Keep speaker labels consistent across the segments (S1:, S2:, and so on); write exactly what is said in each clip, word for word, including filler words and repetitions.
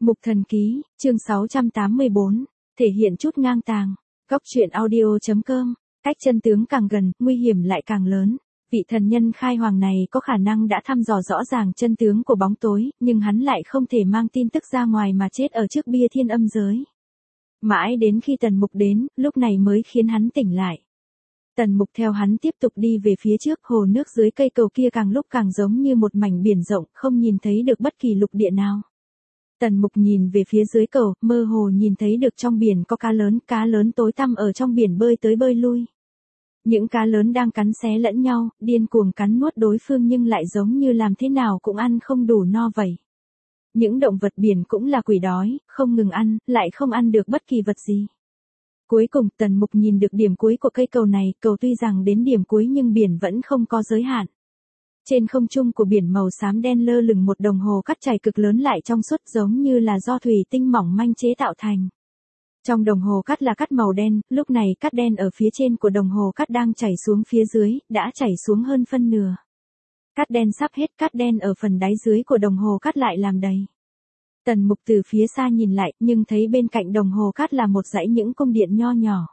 S1: Mục Thần Ký, chương sáu trăm tám mươi bốn, thể hiện chút ngang tàng. Góc truyện audio.com, cách chân tướng càng gần, nguy hiểm lại càng lớn. Vị thần nhân khai hoàng này có khả năng đã thăm dò rõ ràng chân tướng của bóng tối, nhưng hắn lại không thể mang tin tức ra ngoài mà chết ở trước bia thiên âm giới. Mãi đến khi Tần Mục đến, lúc này mới khiến hắn tỉnh lại. Tần Mục theo hắn tiếp tục đi về phía trước, hồ nước dưới cây cầu kia càng lúc càng giống như một mảnh biển rộng, không nhìn thấy được bất kỳ lục địa nào. Tần Mục nhìn về phía dưới cầu, mơ hồ nhìn thấy được trong biển có cá lớn, cá lớn tối tăm ở trong biển bơi tới bơi lui. Những cá lớn đang cắn xé lẫn nhau, điên cuồng cắn nuốt đối phương nhưng lại giống như làm thế nào cũng ăn không đủ no vậy. Những động vật biển cũng là quỷ đói, không ngừng ăn, lại không ăn được bất kỳ vật gì. Cuối cùng Tần Mục nhìn được điểm cuối của cây cầu này, cầu tuy rằng đến điểm cuối nhưng biển vẫn không có giới hạn. Trên không trung của biển màu xám đen lơ lửng một đồng hồ cát chảy cực lớn lại trong suốt giống như là do thủy tinh mỏng manh chế tạo thành. Trong đồng hồ cát là cát màu đen, lúc này cát đen ở phía trên của đồng hồ cát đang chảy xuống phía dưới, đã chảy xuống hơn phân nửa. Cát đen sắp hết, cát đen ở phần đáy dưới của đồng hồ cát lại làm đầy. Tần Mục từ phía xa nhìn lại, nhưng thấy bên cạnh đồng hồ cát là một dãy những cung điện nho nhỏ.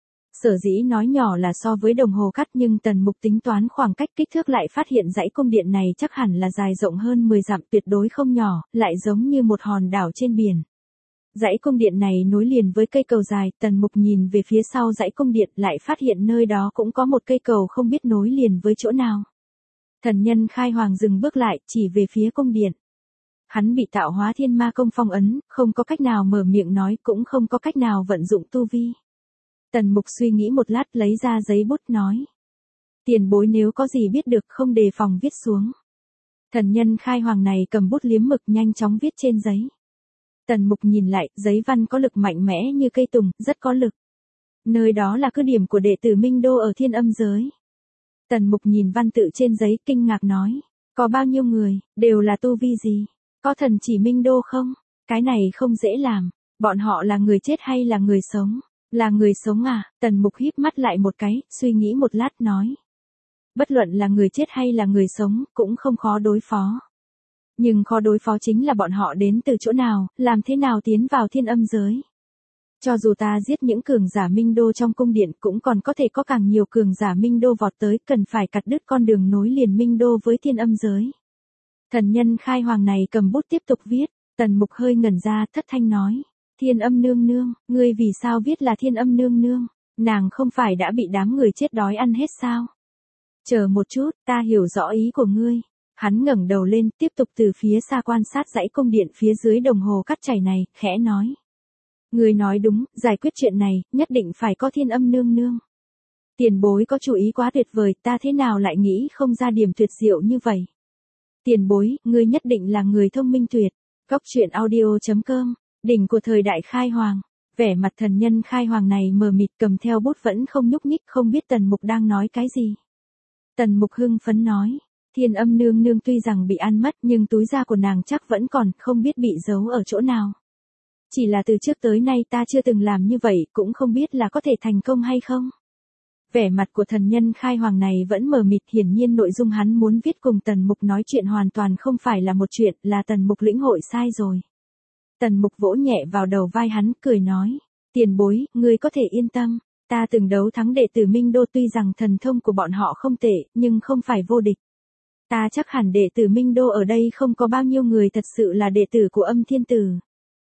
S1: Sở dĩ nói nhỏ là so với đồng hồ cát, nhưng Tần Mục tính toán khoảng cách kích thước lại phát hiện dãy cung điện này chắc hẳn là dài rộng hơn mười dặm, tuyệt đối không nhỏ, lại giống như một hòn đảo trên biển. Dãy cung điện này nối liền với cây cầu dài, Tần Mục nhìn về phía sau dãy cung điện lại phát hiện nơi đó cũng có một cây cầu không biết nối liền với chỗ nào. Thần nhân khai hoàng dừng bước lại, chỉ về phía cung điện. Hắn bị tạo hóa thiên ma công phong ấn, không có cách nào mở miệng nói, cũng không có cách nào vận dụng tu vi. Tần Mục suy nghĩ một lát lấy ra giấy bút nói. Tiền bối nếu có gì biết được không đề phòng viết xuống. Thần nhân khai hoàng này cầm bút liếm mực nhanh chóng viết trên giấy. Tần Mục nhìn lại, giấy văn có lực mạnh mẽ như cây tùng, rất có lực. Nơi đó là cứ điểm của đệ tử Minh Đô ở thiên âm giới. Tần Mục nhìn văn tự trên giấy kinh ngạc nói. Có bao nhiêu người, đều là tu vi gì? Có thần chỉ Minh Đô không? Cái này không dễ làm. Bọn họ là người chết hay là người sống? Là người sống à? Tần Mục híp mắt lại một cái, suy nghĩ một lát nói. Bất luận là người chết hay là người sống, cũng không khó đối phó. Nhưng khó đối phó chính là bọn họ đến từ chỗ nào, làm thế nào tiến vào thiên âm giới. Cho dù ta giết những cường giả Minh Đô trong cung điện, cũng còn có thể có càng nhiều cường giả Minh Đô vọt tới, cần phải cắt đứt con đường nối liền Minh Đô với thiên âm giới. Thần nhân khai hoàng này cầm bút tiếp tục viết, Tần Mục hơi ngẩn ra, thất thanh nói. Thiên âm nương nương, ngươi vì sao viết là thiên âm nương nương, nàng không phải đã bị đám người chết đói ăn hết sao? Chờ một chút, ta hiểu rõ ý của ngươi. Hắn ngẩng đầu lên, tiếp tục từ phía xa quan sát dãy cung điện phía dưới đồng hồ cát chảy này, khẽ nói. Ngươi nói đúng, giải quyết chuyện này, nhất định phải có thiên âm nương nương. Tiền bối có chủ ý quá tuyệt vời, ta thế nào lại nghĩ không ra điểm tuyệt diệu như vậy? Tiền bối, ngươi nhất định là người thông minh tuyệt. Góc truyện audio.com, đỉnh của thời đại khai hoàng. Vẻ mặt thần nhân khai hoàng này mờ mịt cầm theo bút vẫn không nhúc nhích, không biết Tần Mục đang nói cái gì. Tần Mục hưng phấn nói. Thiên âm nương nương tuy rằng bị ăn mất nhưng túi da của nàng chắc vẫn còn, không biết bị giấu ở chỗ nào. Chỉ là từ trước tới nay ta chưa từng làm như vậy, cũng không biết là có thể thành công hay không. Vẻ mặt của thần nhân khai hoàng này vẫn mờ mịt, hiển nhiên nội dung hắn muốn viết cùng Tần Mục nói chuyện hoàn toàn không phải là một chuyện, là Tần Mục lĩnh hội sai rồi. Tần Mục vỗ nhẹ vào đầu vai hắn, cười nói. Tiền bối, ngươi có thể yên tâm, ta từng đấu thắng đệ tử Minh Đô, tuy rằng thần thông của bọn họ không tệ, nhưng không phải vô địch. Ta chắc hẳn đệ tử Minh Đô ở đây không có bao nhiêu người thật sự là đệ tử của Âm Thiên Tử.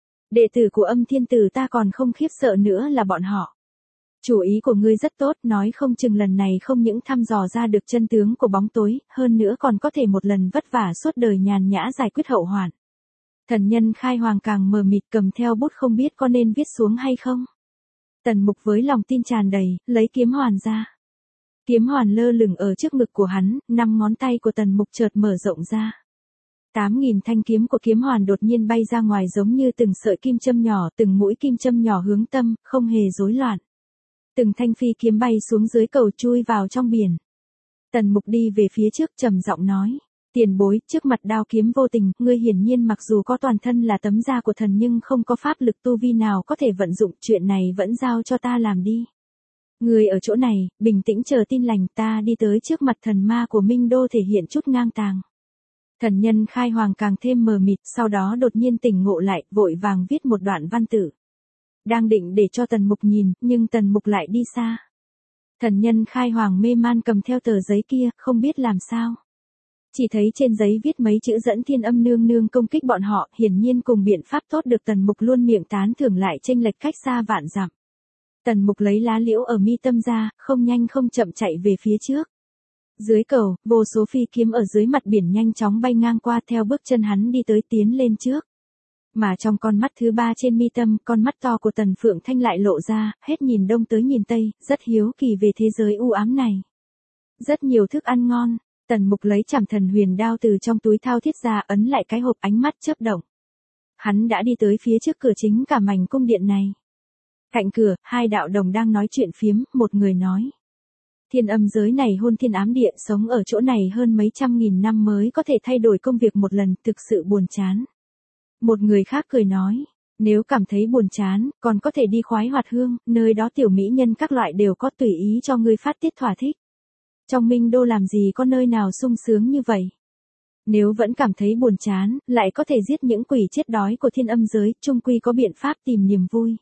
S1: Đệ tử của Âm Thiên Tử ta còn không khiếp sợ nữa là bọn họ. Chủ ý của ngươi rất tốt, nói không chừng lần này không những thăm dò ra được chân tướng của bóng tối, hơn nữa còn có thể một lần vất vả suốt đời nhàn nhã giải quyết hậu hoạn. Thần nhân khai hoàng càng mờ mịt, cầm theo bút không biết có nên viết xuống hay không. Tần Mục với lòng tin tràn đầy, lấy kiếm hoàn ra. Kiếm hoàn lơ lửng ở trước ngực của hắn, năm ngón tay của Tần Mục chợt mở rộng ra. Tám nghìn thanh kiếm của kiếm hoàn đột nhiên bay ra ngoài giống như từng sợi kim châm nhỏ, từng mũi kim châm nhỏ hướng tâm, không hề rối loạn. Từng thanh phi kiếm bay xuống dưới cầu chui vào trong biển. Tần Mục đi về phía trước trầm giọng nói. Tiền bối, trước mặt đao kiếm vô tình, ngươi hiển nhiên mặc dù có toàn thân là tấm da của thần nhưng không có pháp lực tu vi nào có thể vận dụng, chuyện này vẫn giao cho ta làm đi. Ngươi ở chỗ này, bình tĩnh chờ tin lành, ta đi tới trước mặt thần ma của Minh Đô thể hiện chút ngang tàng. Thần nhân khai hoàng càng thêm mờ mịt, sau đó đột nhiên tỉnh ngộ lại, vội vàng viết một đoạn văn tự. Đang định để cho Tần Mục nhìn, nhưng Tần Mục lại đi xa. Thần nhân khai hoàng mê man cầm theo tờ giấy kia, không biết làm sao. Chỉ thấy trên giấy viết mấy chữ dẫn Thiên Âm nương nương công kích bọn họ, hiển nhiên cùng biện pháp tốt được Tần Mục luôn miệng tán thưởng lại chênh lệch cách xa vạn dặm. Tần Mục lấy lá liễu ở mi tâm ra, không nhanh không chậm chạy về phía trước. Dưới cầu, vô số phi kiếm ở dưới mặt biển nhanh chóng bay ngang qua, theo bước chân hắn đi tới tiến lên trước. Mà trong con mắt thứ ba trên mi tâm, con mắt to của Tần Phượng Thanh lại lộ ra, hết nhìn đông tới nhìn tây, rất hiếu kỳ về thế giới u ám này. Rất nhiều thức ăn ngon, Tần Mục lấy Trảm Thần Huyền đao từ trong túi thao thiết ra, ấn lại cái hộp, ánh mắt chớp động. Hắn đã đi tới phía trước cửa chính cả mảnh cung điện này. Cạnh cửa, hai đạo đồng đang nói chuyện phiếm, một người nói. Thiên âm giới này hôn thiên ám địa, sống ở chỗ này hơn mấy trăm nghìn năm mới có thể thay đổi công việc một lần, thực sự buồn chán. Một người khác cười nói, nếu cảm thấy buồn chán, còn có thể đi Khoái Hoạt Hương, nơi đó tiểu mỹ nhân các loại đều có, tùy ý cho ngươi phát tiết thỏa thích. Trong Minh Đô làm gì có nơi nào sung sướng như vậy. Nếu vẫn cảm thấy buồn chán, lại có thể giết những quỷ chết đói của thiên âm giới, chung quy có biện pháp tìm niềm vui.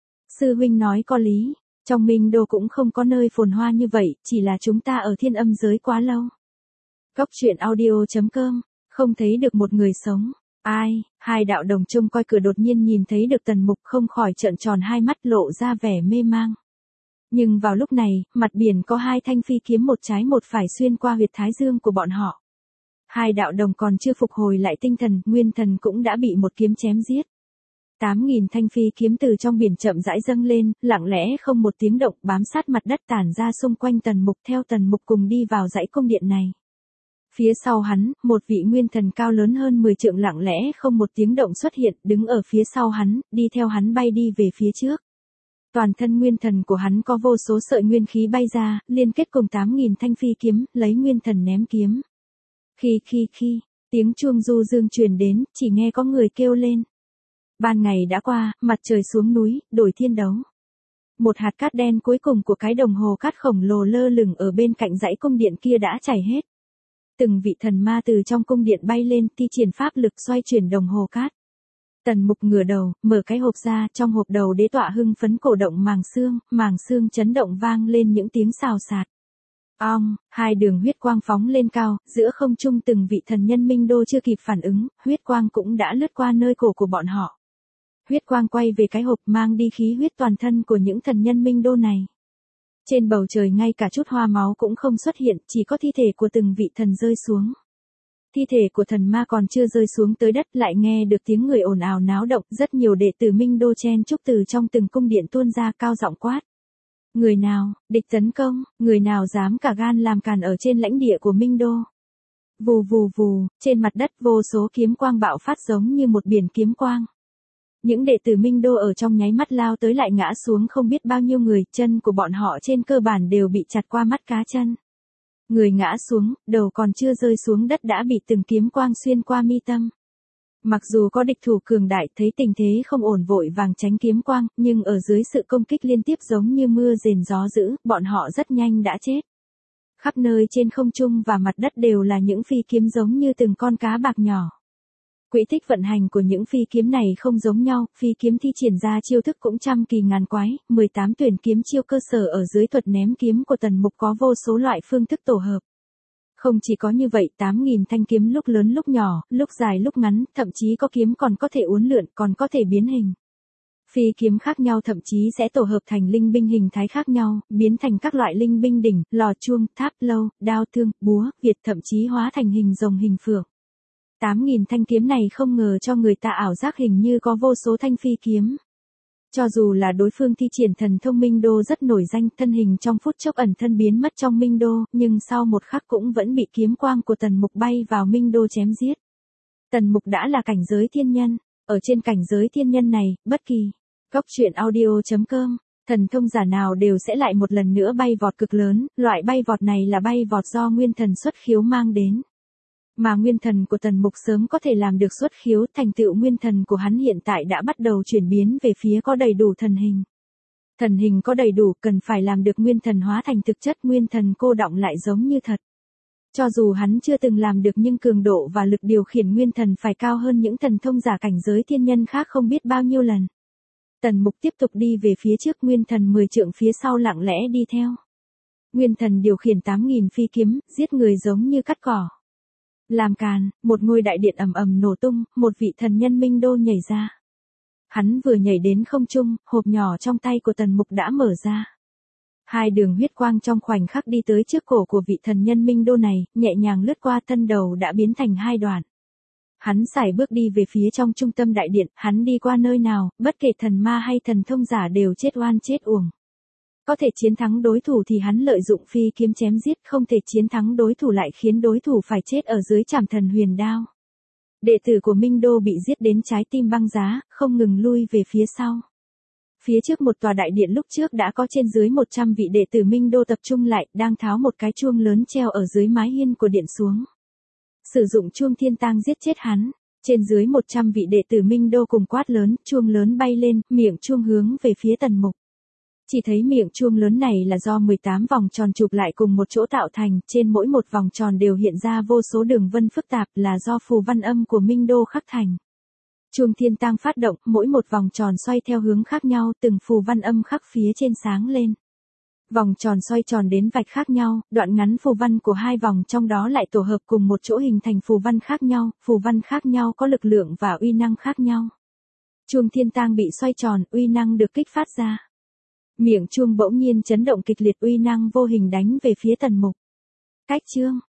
S1: Sư huynh nói có lý, trong Minh Đô cũng không có nơi phồn hoa như vậy, chỉ là chúng ta ở thiên âm giới quá lâu. Cốc truyện audio chấm com, không thấy được một người sống. Ai, hai đạo đồng trông coi cửa đột nhiên nhìn thấy được Tần Mục, không khỏi trợn tròn hai mắt, lộ ra vẻ mê mang. Nhưng vào lúc này, mặt biển có hai thanh phi kiếm một trái một phải xuyên qua huyệt thái dương của bọn họ. Hai đạo đồng còn chưa phục hồi lại tinh thần, nguyên thần cũng đã bị một kiếm chém giết. Tám nghìn thanh phi kiếm từ trong biển chậm rãi dâng lên, lặng lẽ không một tiếng động, bám sát mặt đất tản ra xung quanh Tần Mục, theo Tần Mục cùng đi vào dãy cung điện này. Phía sau hắn, một vị nguyên thần cao lớn hơn mười trượng lặng lẽ không một tiếng động xuất hiện, đứng ở phía sau hắn, đi theo hắn bay đi về phía trước. Toàn thân nguyên thần của hắn có vô số sợi nguyên khí bay ra, liên kết cùng tám nghìn thanh phi kiếm, lấy nguyên thần ném kiếm. Khi khi khi, tiếng chuông du dương truyền đến, chỉ nghe có người kêu lên. Ban ngày đã qua, mặt trời xuống núi, đổi thiên đấu. Một hạt cát đen cuối cùng của cái đồng hồ cát khổng lồ lơ lửng ở bên cạnh dãy cung điện kia đã chảy hết. Từng vị thần ma từ trong cung điện bay lên, thi triển pháp lực xoay chuyển đồng hồ cát. Tần Mục ngửa đầu, mở cái hộp ra, trong hộp đầu đế tọa hưng phấn cổ động màng xương, màng xương chấn động vang lên những tiếng xào xạc. Ong, hai đường huyết quang phóng lên cao, giữa không trung từng vị thần nhân Minh Đô chưa kịp phản ứng, huyết quang cũng đã lướt qua nơi cổ của bọn họ. Huyết quang quay về cái hộp, mang đi khí huyết toàn thân của những thần nhân Minh Đô này. Trên bầu trời ngay cả chút hoa máu cũng không xuất hiện, chỉ có thi thể của từng vị thần rơi xuống. Thi thể của thần ma còn chưa rơi xuống tới đất, lại nghe được tiếng người ồn ào náo động, rất nhiều đệ tử Minh Đô chen chúc từ trong từng cung điện tuôn ra, cao giọng quát. Người nào, địch tấn công, người nào dám cả gan làm càn ở trên lãnh địa của Minh Đô. Vù vù vù, trên mặt đất vô số kiếm quang bạo phát giống như một biển kiếm quang. Những đệ tử Minh Đô ở trong nháy mắt lao tới lại ngã xuống không biết bao nhiêu người, chân của bọn họ trên cơ bản đều bị chặt qua mắt cá chân. Người ngã xuống, đầu còn chưa rơi xuống đất đã bị từng kiếm quang xuyên qua mi tâm. Mặc dù có địch thủ cường đại, thấy tình thế không ổn vội vàng tránh kiếm quang, nhưng ở dưới sự công kích liên tiếp giống như mưa rền gió dữ, bọn họ rất nhanh đã chết. Khắp nơi trên không trung và mặt đất đều là những phi kiếm giống như từng con cá bạc nhỏ. Quỹ tích vận hành của những phi kiếm này không giống nhau, phi kiếm thi triển ra chiêu thức cũng trăm kỳ ngàn quái, mười tám tuyển kiếm chiêu cơ sở ở dưới thuật ném kiếm của Tần Mục có vô số loại phương thức tổ hợp. Không chỉ có như vậy, tám nghìn thanh kiếm lúc lớn lúc nhỏ, lúc dài lúc ngắn, thậm chí có kiếm còn có thể uốn lượn, còn có thể biến hình. Phi kiếm khác nhau thậm chí sẽ tổ hợp thành linh binh hình thái khác nhau, biến thành các loại linh binh đỉnh, lò chuông, tháp lâu, đao thương, búa, việt thậm chí hóa thành hình rồng hình phượng. tám nghìn thanh kiếm này không ngờ cho người ta ảo giác hình như có vô số thanh phi kiếm. Cho dù là đối phương thi triển thần thông Minh Đô rất nổi danh, thân hình trong phút chốc ẩn thân biến mất trong Minh Đô, nhưng sau một khắc cũng vẫn bị kiếm quang của Tần Mục bay vào Minh Đô chém giết. Tần Mục đã là cảnh giới thiên nhân, ở trên cảnh giới thiên nhân này, bất kỳ cốc truyện audio chấm com, thần thông giả nào đều sẽ lại một lần nữa bay vọt cực lớn, loại bay vọt này là bay vọt do nguyên thần xuất khiếu mang đến. Mà nguyên thần của Tần Mục sớm có thể làm được xuất khiếu, thành tựu nguyên thần của hắn hiện tại đã bắt đầu chuyển biến về phía có đầy đủ thần hình. Thần hình có đầy đủ, cần phải làm được nguyên thần hóa thành thực chất, nguyên thần cô đọng lại giống như thật. Cho dù hắn chưa từng làm được nhưng cường độ và lực điều khiển nguyên thần phải cao hơn những thần thông giả cảnh giới thiên nhân khác không biết bao nhiêu lần. Tần Mục tiếp tục đi về phía trước, nguyên thần mười trượng phía sau lặng lẽ đi theo. Nguyên thần điều khiển tám nghìn phi kiếm, giết người giống như cắt cỏ. Làm càn, một ngôi đại điện ầm ầm nổ tung, một vị thần nhân Minh Đô nhảy ra. Hắn vừa nhảy đến không trung, hộp nhỏ trong tay của Tần Mục đã mở ra. Hai đường huyết quang trong khoảnh khắc đi tới trước cổ của vị thần nhân Minh Đô này, nhẹ nhàng lướt qua thân đầu đã biến thành hai đoạn. Hắn sải bước đi về phía trong trung tâm đại điện, hắn đi qua nơi nào, bất kể thần ma hay thần thông giả đều chết oan chết uổng. Có thể chiến thắng đối thủ thì hắn lợi dụng phi kiếm chém giết, không thể chiến thắng đối thủ lại khiến đối thủ phải chết ở dưới trảm thần huyền đao. Đệ tử của Minh Đô bị giết đến trái tim băng giá, không ngừng lui về phía sau. Phía trước một tòa đại điện lúc trước đã có trên dưới một trăm vị đệ tử Minh Đô tập trung lại, đang tháo một cái chuông lớn treo ở dưới mái hiên của điện xuống. Sử dụng chuông thiên tang giết chết hắn. Trên dưới một trăm vị đệ tử Minh Đô cùng quát lớn, chuông lớn bay lên, miệng chuông hướng về phía Tần Mục. Chỉ thấy miệng chuông lớn này là do mười tám vòng tròn chụp lại cùng một chỗ tạo thành, trên mỗi một vòng tròn đều hiện ra vô số đường vân phức tạp là do phù văn âm của Minh Đô khắc thành. Chuông thiên tang phát động, mỗi một vòng tròn xoay theo hướng khác nhau, từng phù văn âm khắc phía trên sáng lên. Vòng tròn xoay tròn đến vạch khác nhau, đoạn ngắn phù văn của hai vòng trong đó lại tổ hợp cùng một chỗ hình thành phù văn khác nhau, phù văn khác nhau có lực lượng và uy năng khác nhau. Chuông thiên tang bị xoay tròn, uy năng được kích phát ra. Miệng chuông bỗng nhiên chấn động kịch liệt, uy năng vô hình đánh về phía Tần Mục. Cách chương